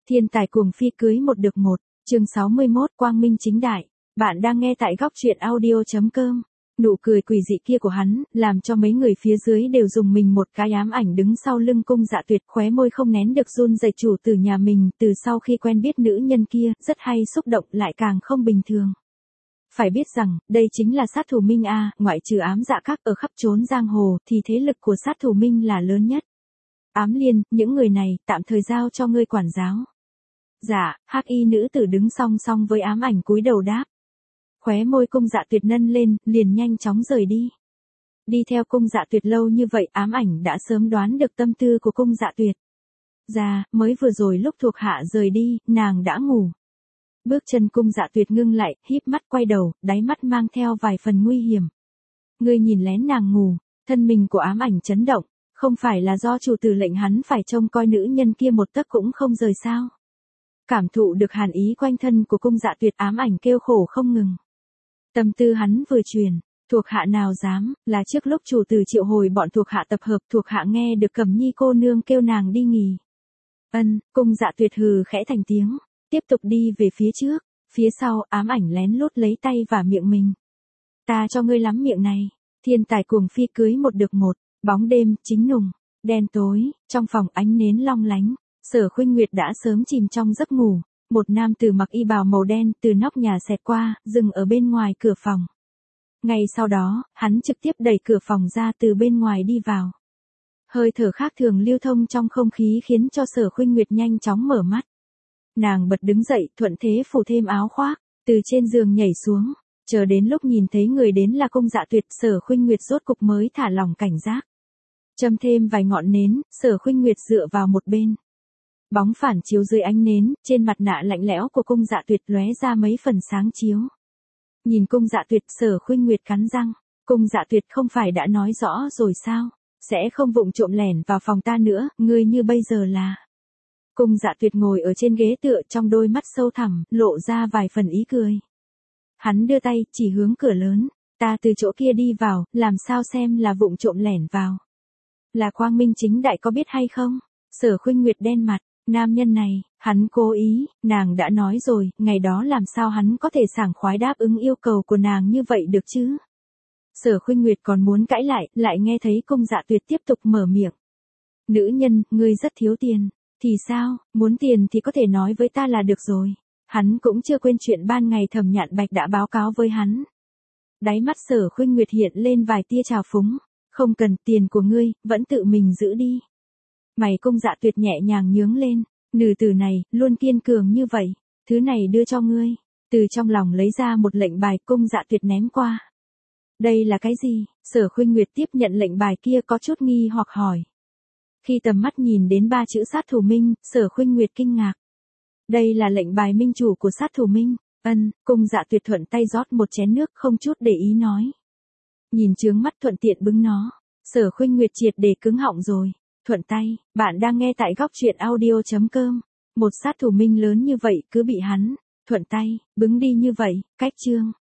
Thiên tài cuồng phi cưới một được một, chương 61 quang minh chính đại. Bạn đang nghe tại góc truyện audio.com. Nụ cười quỷ dị kia của hắn, làm cho mấy người phía dưới đều dùng mình một cái. Ám ảnh đứng sau lưng Cung Dạ Tuyệt, khóe môi không nén được run rẩy. Chủ tử nhà mình từ sau khi quen biết nữ nhân kia, rất hay xúc động lại càng không bình thường. Phải biết rằng, đây chính là sát thủ Minh A, ngoại trừ Ám Dạ Các ở khắp chốn giang hồ, thì thế lực của sát thủ Minh là lớn nhất. Ám Liên, những người này, tạm thời giao cho ngươi quản giáo. Dạ, hắc y nữ tử đứng song song với ám ảnh cúi đầu đáp. Khóe môi Cung Dạ Tuyệt nâng lên, liền nhanh chóng rời đi. Đi theo Cung Dạ Tuyệt lâu như vậy, ám ảnh đã sớm đoán được tâm tư của Cung Dạ Tuyệt. Dạ, mới vừa rồi lúc thuộc hạ rời đi, nàng đã ngủ. Bước chân Cung Dạ Tuyệt ngưng lại, híp mắt quay đầu, đáy mắt mang theo vài phần nguy hiểm. Ngươi nhìn lén nàng ngủ, thân mình của ám ảnh chấn động, không phải là do chủ tử lệnh hắn phải trông coi nữ nhân kia một tấc cũng không rời sao? Cảm thụ được hàn ý quanh thân của Cung Dạ Tuyệt, ám ảnh kêu khổ không ngừng. Tâm tư hắn vừa truyền, thuộc hạ nào dám, là trước lúc chủ tử triệu hồi bọn thuộc hạ tập hợp, thuộc hạ nghe được Cẩm Nhi cô nương kêu nàng đi nghỉ. Cung Dạ Tuyệt hừ khẽ thành tiếng, tiếp tục đi về phía trước, phía sau ám ảnh lén lút lấy tay và miệng mình. Ta cho ngươi lắm miệng này. Thiên tài cuồng phi cưới một được một, bóng đêm chính nùng, đen tối, trong phòng ánh nến long lánh. Sở Khuynh Nguyệt đã sớm chìm trong giấc ngủ, một nam tử mặc y bào màu đen từ nóc nhà xẹt qua, dừng ở bên ngoài cửa phòng. Ngay sau đó, hắn trực tiếp đẩy cửa phòng ra từ bên ngoài đi vào. Hơi thở khác thường lưu thông trong không khí khiến cho Sở Khuynh Nguyệt nhanh chóng mở mắt. Nàng bật đứng dậy, thuận thế phủ thêm áo khoác, từ trên giường nhảy xuống, chờ đến lúc nhìn thấy người đến là Cung Dạ Tuyệt, Sở Khuynh Nguyệt rốt cục mới thả lỏng cảnh giác. Châm thêm vài ngọn nến, Sở Khuynh Nguyệt dựa vào một bên. Bóng phản chiếu dưới ánh nến, trên mặt nạ lạnh lẽo của Cung Dạ Tuyệt lóe ra mấy phần sáng chiếu. Nhìn Cung Dạ Tuyệt, Sở Khuynh Nguyệt cắn răng, Cung Dạ Tuyệt không phải đã nói rõ rồi sao, sẽ không vụng trộm lẻn vào phòng ta nữa, ngươi như bây giờ là. Cung Dạ Tuyệt ngồi ở trên ghế tựa, trong đôi mắt sâu thẳm, lộ ra vài phần ý cười. Hắn đưa tay, chỉ hướng cửa lớn, ta từ chỗ kia đi vào, làm sao xem là vụng trộm lẻn vào. Là quang minh chính đại có biết hay không? Sở Khuynh Nguyệt đen mặt. Nam nhân này, hắn cố ý, nàng đã nói rồi, ngày đó làm sao hắn có thể sảng khoái đáp ứng yêu cầu của nàng như vậy được chứ? Sở Khuynh Nguyệt còn muốn cãi lại nghe thấy Cung Dạ Tuyệt tiếp tục mở miệng. Nữ nhân, ngươi rất thiếu tiền, thì sao, muốn tiền thì có thể nói với ta là được rồi. Hắn cũng chưa quên chuyện ban ngày Thẩm Nhạn Bạch đã báo cáo với hắn. Đáy mắt Sở Khuynh Nguyệt hiện lên vài tia trào phúng, không cần tiền của ngươi, vẫn tự mình giữ đi. Mày Cung Dạ Tuyệt nhẹ nhàng nhướng lên, nữ tử này, luôn kiên cường như vậy, thứ này đưa cho ngươi. Từ trong lòng lấy ra một lệnh bài, Cung Dạ Tuyệt ném qua. Đây là cái gì? Sở Khuynh Nguyệt tiếp nhận lệnh bài kia có chút nghi hoặc hỏi. Khi tầm mắt nhìn đến ba chữ sát thủ Minh, Sở Khuynh Nguyệt kinh ngạc. Đây là lệnh bài minh chủ của sát thủ Minh. Cung Dạ Tuyệt thuận tay rót một chén nước không chút để ý nói. Nhìn chướng mắt thuận tiện bưng nó, Sở Khuynh Nguyệt triệt để cứng họng rồi. Thuận tay, bạn đang nghe tại góc truyện audio.com. Một sát thủ Minh lớn như vậy cứ bị hắn, thuận tay, bứng đi như vậy, cách chương.